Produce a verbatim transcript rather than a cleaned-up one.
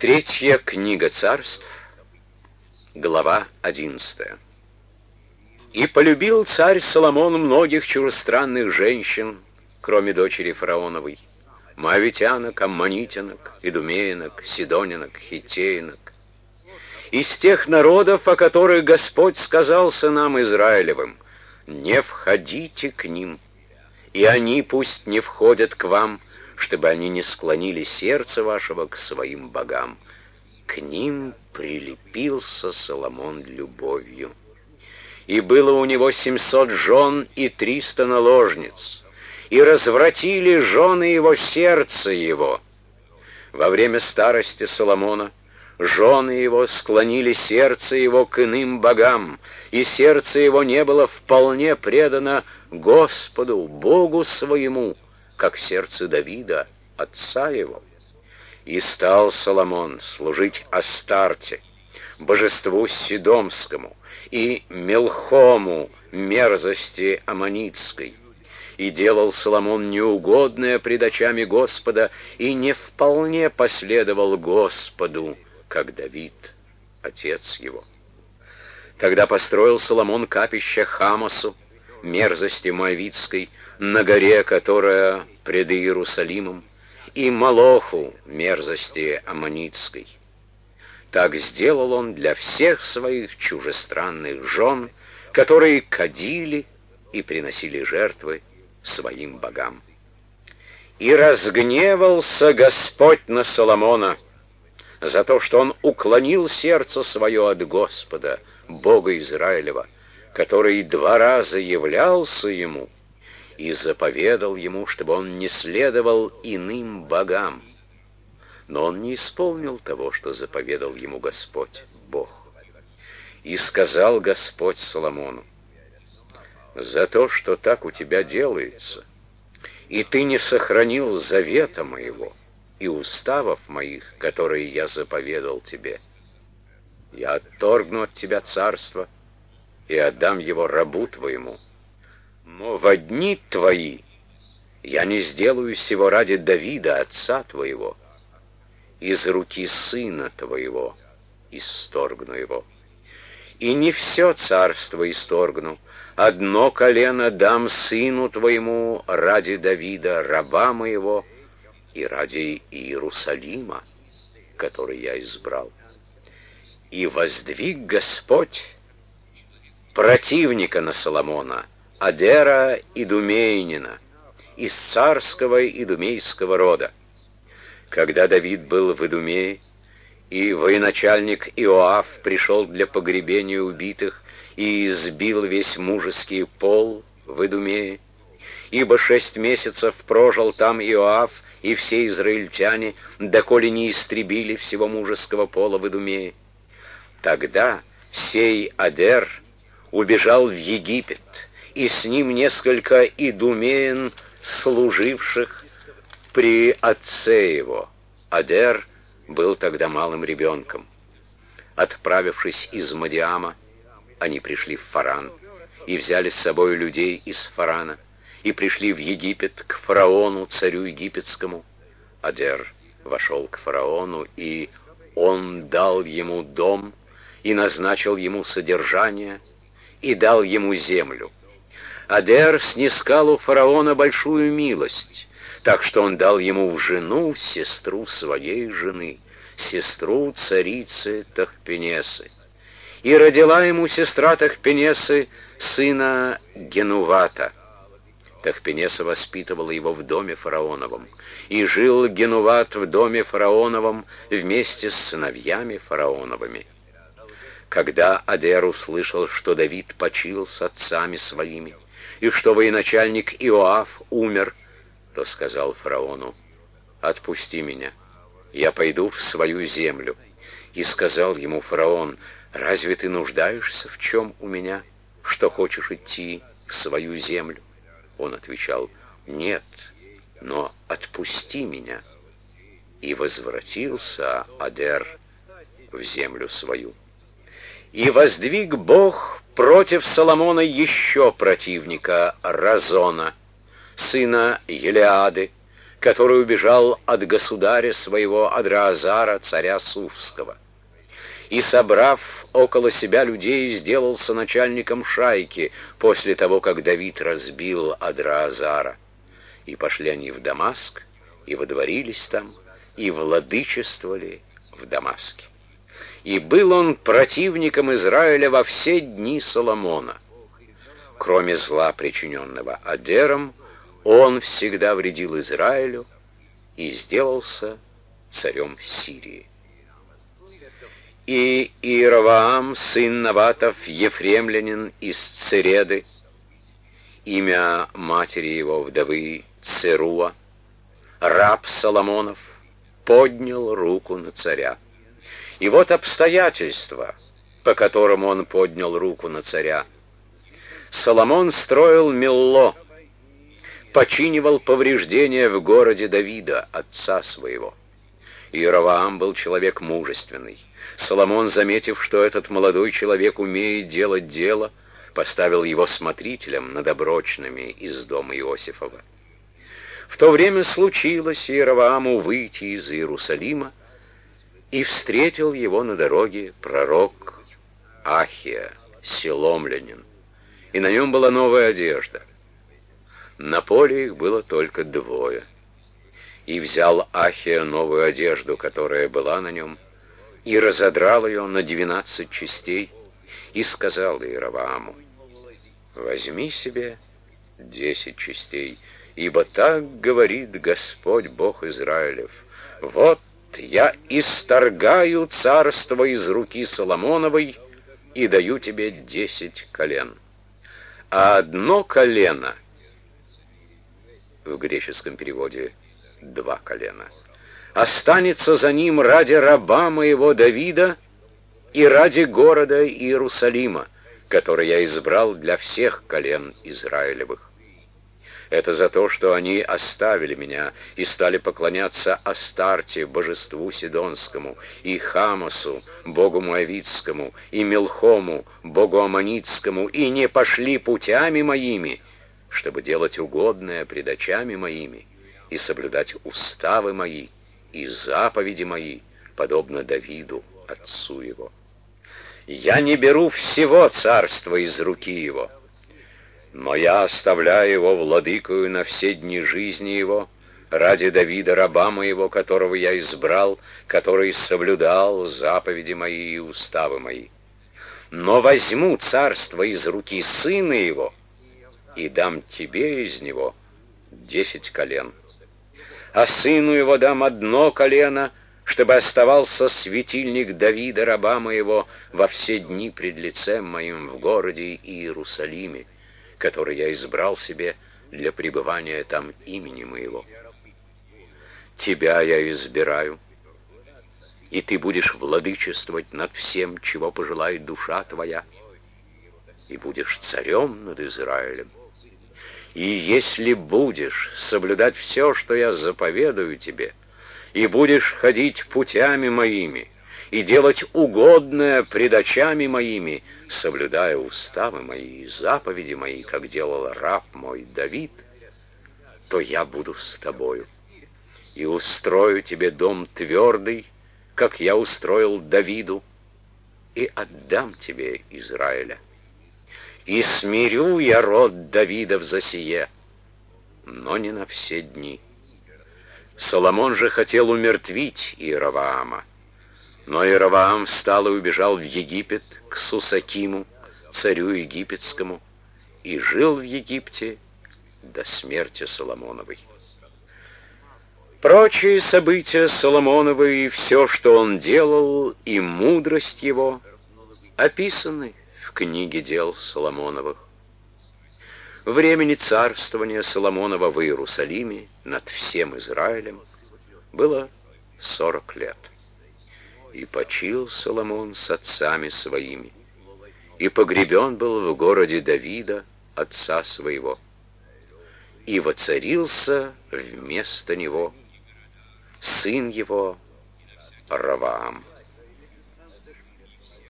Третья книга Царств, глава одиннадцатая. И полюбил царь Соломон многих чужестранных женщин, кроме дочери фараоновой, моавитянок, аммонитянок, идумеянок, сидонянок, хиттеянок, из тех народов, о которых Господь сказал сынам Израилевым: не входите к ним, и они пусть не входят к вам, чтобы они не склонили сердце вашего к своим богам. К ним прилепился Соломон любовью. И было у него семьсот жен и триста наложниц, и развратили жены его сердце его. Во время старости Соломона жены его склонили сердце его к иным богам, и сердце его не было вполне предано Господу, Богу своему, как сердце Давида, отца его. И стал Соломон служить Астарте, божеству Сидомскому, и Мелхому, мерзости аммонитской. И делал Соломон неугодное пред очами Господа, и не вполне последовал Господу, как Давид, отец его. Тогда построил Соломон капище Хамосу, мерзости моавитской, на горе, которая пред Иерусалимом, и Молоху, мерзости аммонитской. Так сделал он для всех своих чужестранных жен, которые кадили и приносили жертвы своим богам. И разгневался Господь на Соломона за то, что он уклонил сердце свое от Господа, Бога Израилева, который два раза являлся ему и заповедал ему, чтобы он не следовал иным богам. Но он не исполнил того, что заповедал ему Господь, Бог. И сказал Господь Соломону: за то, что так у тебя делается, и ты не сохранил завета моего и уставов моих, которые я заповедал тебе, я отторгну от тебя царство и отдам его рабу твоему. Но во дни твои я не сделаю сего ради Давида, отца твоего. Из руки сына твоего исторгну его. И не все царство исторгну, одно колено дам сыну твоему ради Давида, раба моего, и ради Иерусалима, который я избрал. И воздвиг Господь противника на Соломона, Адера Идумеянина, из царского идумейского рода. Когда Давид был в Идумее, и военачальник Иоав пришел для погребения убитых и избил весь мужеский пол в Идумее, ибо шесть месяцев прожил там Иоав и все израильтяне, доколе не истребили всего мужеского пола в Идумее. Тогда сей Адер убежал в Египет, и с ним несколько идумеян, служивших при отце его. Адер был тогда малым ребенком. Отправившись из Мадиама, они пришли в Фаран и взяли с собой людей из Фарана, и пришли в Египет к фараону, царю египетскому. Адер вошел к фараону, и он дал ему дом, и назначил ему содержание, и дал ему землю. Адер снискал у фараона большую милость, так что он дал ему в жену сестру своей жены, сестру царицы Тахпенесы. И родила ему сестра Тахпенесы сына Генувата. Тахпенеса воспитывала его в доме фараоновом, и жил Генуват в доме фараоновом вместе с сыновьями фараоновыми. Когда Адер услышал, что Давид почил с отцами своими, и что военачальник Иоав умер, то сказал фараону: «Отпусти меня, я пойду в свою землю». И сказал ему фараон: «Разве ты нуждаешься в чем у меня, что хочешь идти в свою землю?» Он отвечал: «Нет, но отпусти меня». И возвратился Адер в землю свою. И воздвиг Бог против Соломона еще противника, Разона, сына Елиады, который убежал от государя своего Адраазара, царя Суфского, и, собрав около себя людей, сделался начальником шайки после того, как Давид разбил Адраазара. И пошли они в Дамаск, и водворились там, и владычествовали в Дамаске. И был он противником Израиля во все дни Соломона. Кроме зла, причиненного Адером, он всегда вредил Израилю и сделался царем Сирии. И Иеровоам, сын Наватов, ефремлянин из Цереды, имя матери его вдовы Церуа, раб Соломонов, поднял руку на царя. И вот обстоятельства, по которым он поднял руку на царя. Соломон строил Милло, починивал повреждения в городе Давида, отца своего. Иеровоам был человек мужественный. Соломон, заметив, что этот молодой человек умеет делать дело, поставил его смотрителем над оброчными из дома Иосифова. В то время случилось Иеровоаму выйти из Иерусалима, и встретил его на дороге пророк Ахия, силомлянин, и на нем была новая одежда. На поле их было только двое. И взял Ахия новую одежду, которая была на нем, и разодрал ее на двенадцать частей, и сказал Иеровоаму: возьми себе десять частей, ибо так говорит Господь Бог Израилев: вот я исторгаю царство из руки Соломоновой и даю тебе десять колен. А одно колено, в греческом переводе два колена, останется за ним ради раба моего Давида и ради города Иерусалима, который я избрал для всех колен Израилевых. Это за то, что они оставили меня и стали поклоняться Астарте, божеству Сидонскому, и Хамосу, богу Моавитскому, и Милхому, богу Аммонитскому, и не пошли путями моими, чтобы делать угодное пред очами моими, и соблюдать уставы мои и заповеди мои, подобно Давиду, отцу его. Я не беру всего царства из руки его, но я оставляю его владыкою на все дни жизни его, ради Давида, раба моего, которого я избрал, который соблюдал заповеди мои и уставы мои. Но возьму царство из руки сына его и дам тебе из него десять колен. А сыну его дам одно колено, чтобы оставался светильник Давида, раба моего, во все дни пред лицем моим в городе Иерусалиме, который я избрал себе для пребывания там имени моего. Тебя я избираю, и ты будешь владычествовать над всем, чего пожелает душа твоя, и будешь царем над Израилем. И если будешь соблюдать все, что я заповедую тебе, и будешь ходить путями моими, и делать угодное пред очами моими, соблюдая уставы мои и заповеди мои, как делал раб мой Давид, то я буду с тобою и устрою тебе дом твердый, как я устроил Давиду, и отдам тебе Израиля. И смирю я род Давидов за сие, но не на все дни. Соломон же хотел умертвить Иеровоама, но Иеровоам встал и убежал в Египет к Сусакиму, царю египетскому, и жил в Египте до смерти Соломоновой. Прочие события Соломоновой и все, что он делал, и мудрость его, описаны в книге дел Соломоновых. Времени царствования Соломонова в Иерусалиме над всем Израилем было сорок лет. И почил Соломон с отцами своими, и погребен был в городе Давида, отца своего, и воцарился вместо него сын его Ровоам.